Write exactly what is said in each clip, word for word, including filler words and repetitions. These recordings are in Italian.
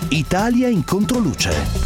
Italia in controluce.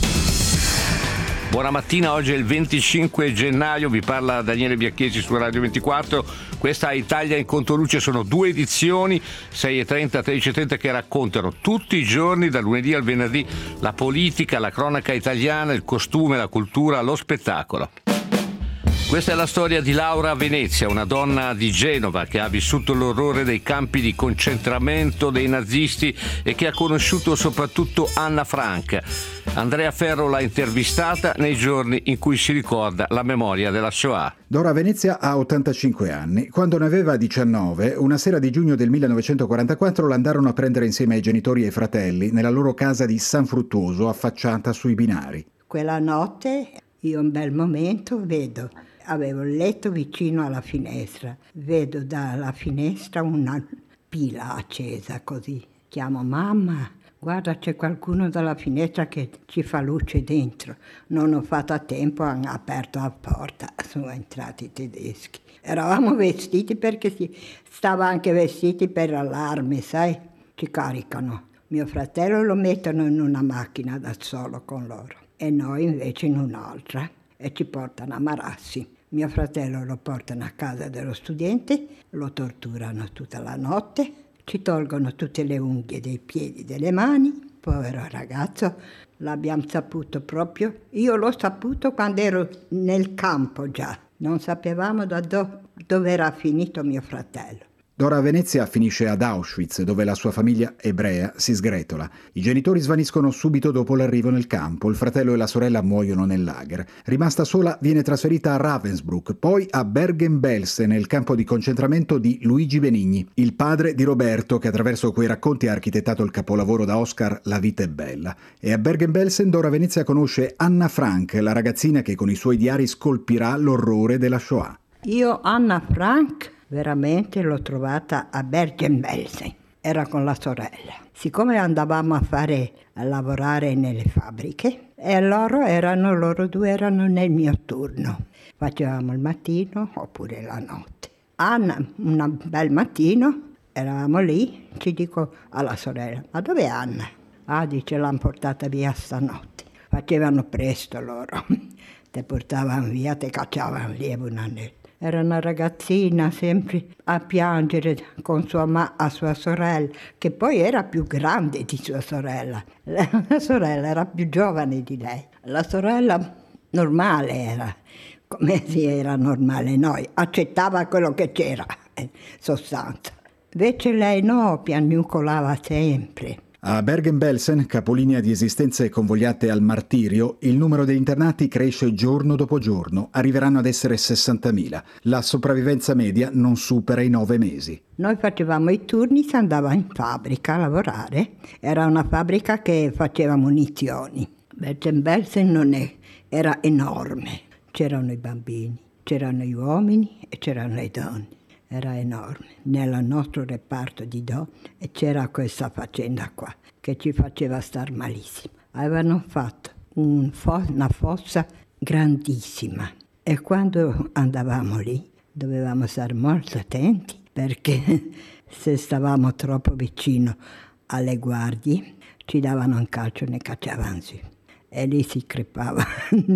Buona mattina, oggi è il venticinque gennaio, vi parla Daniele Biacchesi su Radio ventiquattro. Questa è Italia in controluce, sono due edizioni, sei e trenta, tredici e trenta, che raccontano tutti i giorni, dal lunedì al venerdì, la politica, la cronaca italiana, il costume, la cultura, lo spettacolo. Questa è la storia di Laura Venezia, una donna di Genova che ha vissuto l'orrore dei campi di concentramento dei nazisti e che ha conosciuto soprattutto Anna Frank. Andrea Ferro l'ha intervistata nei giorni in cui si ricorda la memoria della Shoah. Dora Venezia ha ottantacinque anni. Quando ne aveva diciannove, una sera di giugno del millenovecentoquarantaquattro l'andarono a prendere insieme ai genitori e ai fratelli nella loro casa di San Fruttuoso, affacciata sui binari. Quella notte, io un bel momento vedo... Avevo il letto vicino alla finestra, vedo dalla finestra una pila accesa così. Chiamo mamma, guarda c'è qualcuno dalla finestra che ci fa luce dentro. Non ho fatto a tempo, hanno aperto la porta, sono entrati i tedeschi. Eravamo vestiti perché si stava anche vestiti per l'allarme, sai? Ci caricano. Mio fratello lo mettono in una macchina da solo con loro e noi invece in un'altra. E ci portano a Marassi. Mio fratello lo portano a casa dello studente, lo torturano tutta la notte, ci tolgono tutte le unghie dei piedi e delle mani. Povero ragazzo, l'abbiamo saputo proprio. Io l'ho saputo quando ero nel campo già. Non sapevamo da do- dove era finito mio fratello. Dora Venezia finisce ad Auschwitz, dove la sua famiglia ebrea si sgretola. I genitori svaniscono subito dopo l'arrivo nel campo, il fratello e la sorella muoiono nel lager. Rimasta sola, viene trasferita a Ravensbrück, poi a Bergen-Belsen, nel campo di concentramento di Luigi Benigni, il padre di Roberto, che attraverso quei racconti ha architettato il capolavoro da Oscar La vita è bella. E a Bergen-Belsen Dora Venezia conosce Anna Frank, la ragazzina che con i suoi diari scolpirà l'orrore della Shoah. Io, Anna Frank, veramente l'ho trovata a Bergen-Belsen, era con la sorella. Siccome andavamo a fare, a lavorare nelle fabbriche, e loro erano, loro due erano nel mio turno. Facevamo il mattino oppure la notte. Anna, un bel mattino, eravamo lì, ci dico alla sorella, ma dov'è Anna? Ah, dice, l'hanno portata via stanotte. Facevano presto loro, te portavano via, te cacciavano lì un annetto. Era una ragazzina sempre a piangere con sua ma- a sua sorella, che poi era più grande di sua sorella. La sorella era più giovane di lei. La sorella normale era, come si era normale noi, accettava quello che c'era, in sostanza. Invece lei no, piagnucolava sempre. A Bergen-Belsen, capolinea di esistenze convogliate al martirio, il numero degli internati cresce giorno dopo giorno, arriveranno ad essere sessantamila. La sopravvivenza media non supera i nove mesi. Noi facevamo i turni, si andava in fabbrica a lavorare. Era una fabbrica che faceva munizioni. Bergen-Belsen non è, era enorme. C'erano i bambini, c'erano gli uomini e c'erano le donne. Era enorme. Nel nostro reparto di donne c'era questa faccenda qua, che ci faceva star malissimo. Avevano fatto un fo- una fossa grandissima e quando andavamo lì dovevamo stare molto attenti, perché se stavamo troppo vicino alle guardie ci davano un calcio e ne cacciavano su. E lì si crepava.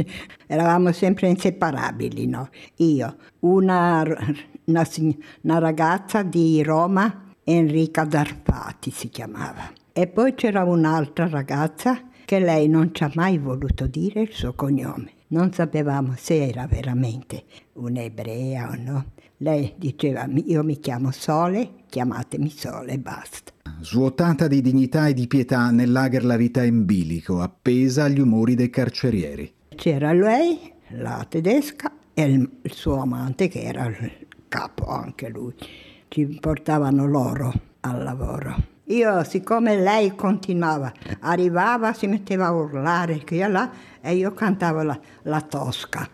Eravamo sempre inseparabili, no? Io, una, una, una ragazza di Roma, Enrica Darfati si chiamava. E poi c'era un'altra ragazza che lei non ci ha mai voluto dire il suo cognome. Non sapevamo se era veramente un'ebrea o no. Lei diceva, io mi chiamo Sole, chiamatemi Sole e basta. Svuotata di dignità e di pietà, nel lager la vita in bilico, appesa agli umori dei carcerieri. C'era lei, la tedesca, e il, il suo amante, che era il capo anche lui. Ci portavano loro al lavoro. Io, siccome lei continuava, arrivava, si metteva a urlare qui e là, e io cantavo la, la tosca.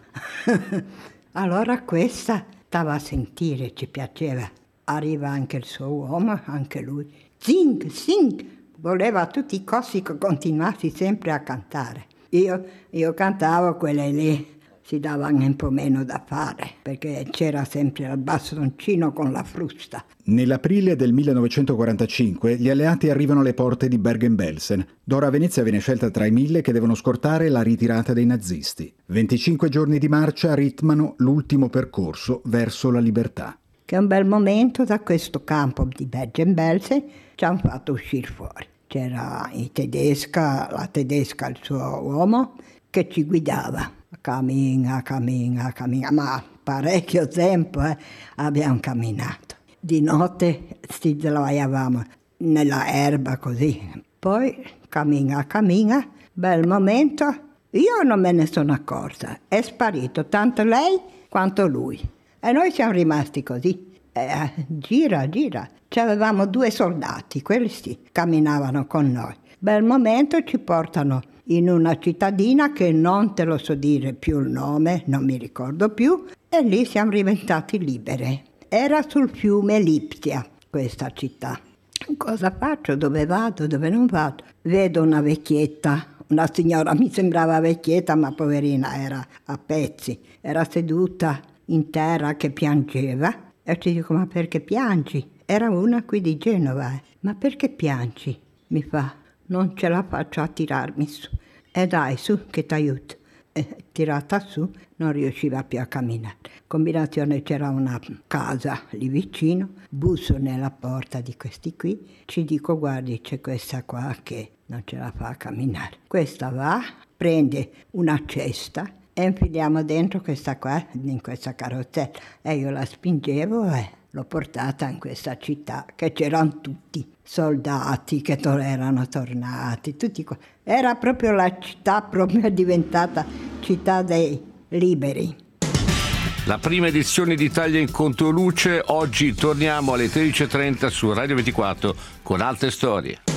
Allora questa stava a sentire, ci piaceva. Arriva anche il suo uomo, anche lui. Zing, zing, voleva a tutti i costi che continuassi sempre a cantare. Io, io cantavo quelle lì, si davano un po' meno da fare, perché c'era sempre il bastoncino con la frusta. Nell'aprile del millenovecentoquarantacinque gli alleati arrivano alle porte di Bergen-Belsen. D'ora Venezia viene scelta tra i mille che devono scortare la ritirata dei nazisti. venticinque giorni di marcia ritmano l'ultimo percorso verso la libertà. Che un bel momento da questo campo di Bergen-Belsen ci hanno fatto uscire fuori. C'era i tedesca, la tedesca, il suo uomo, che ci guidava. Cammina, cammina, cammina, ma parecchio tempo eh, abbiamo camminato. Di notte ci sdraiavamo nella erba così. Poi cammina, cammina, bel momento. Io non me ne sono accorta, è sparito tanto lei quanto lui. E noi siamo rimasti così. Eh, gira, gira. C'avevamo due soldati, quelli sì, camminavano con noi. Bel momento ci portano in una cittadina che non te lo so dire più il nome, non mi ricordo più, e lì siamo diventati libere. Era sul fiume Lipsia, questa città. Cosa faccio? Dove vado? Dove non vado? Vedo una vecchietta, una signora, mi sembrava vecchietta, ma poverina era a pezzi. Era seduta in terra che piangeva. E ci dico, ma perché piangi? Era una qui di Genova. Eh. Ma perché piangi? Mi fa, non ce la faccio a tirarmi su. E dai, su, che ti aiuto. E tirata su, non riusciva più a camminare. Combinazione, c'era una casa lì vicino, busso nella porta di questi qui, ci dico, guardi, c'è questa qua che non ce la fa a camminare. Questa va, prende una cesta e infiliamo dentro questa qua, in questa carrozzella. E io la spingevo e l'ho portata in questa città, che c'erano tutti, soldati che to- erano tornati, tutti qua. Era proprio la città, proprio diventata città dei liberi. La prima edizione di Italia in Controluce, oggi torniamo alle tredici e trenta su Radio ventiquattro con altre storie.